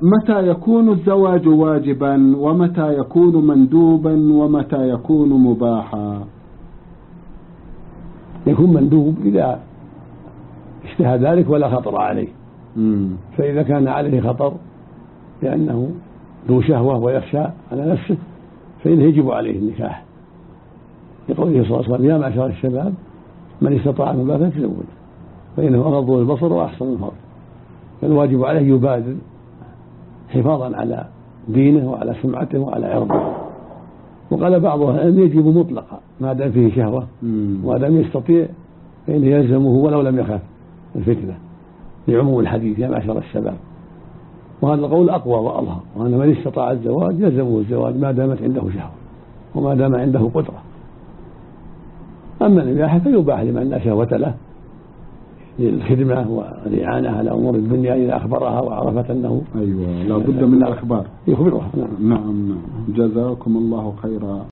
متى يكون الزواج واجبا ومتى يكون مندوبا ومتى يكون مباحا؟ يكون مندوب إذا اشتهى ذلك ولا خطر عليه. فإذا كان عليه خطر لأنه ذو شهوة ويخشى على نفسه فإنه يجب عليه النكاح، لقوله صلى الله عليه وسلم: يا معشر الشباب من استطاع منكم الباءة فليتزوج فإنه أغض للبصر وأحسن للفرج. فالواجب عليه يبادر حفاظا على دينه وعلى سمعته وعلى عرضه. وقال بعضها أن يجب مطلقا ما دام فيه شهوة وما دام يستطيع فإنه يلزمه ولو لم يخاف الفتنة، لعموم الحديث يا معشر الشباب. وهذا القول أقوى وأظهر، وأن من استطاع الزواج يلزمه الزواج ما دامت عنده شهوة وما دام عنده قدرة. أما الإباحة فيباح لمن لا شهوة له للخدمة والإعانة على أمور الدنيا إذا أخبرها وعرفت أنه لا بد من الأخبار يخبرها. نعم. جزاكم الله خيرا.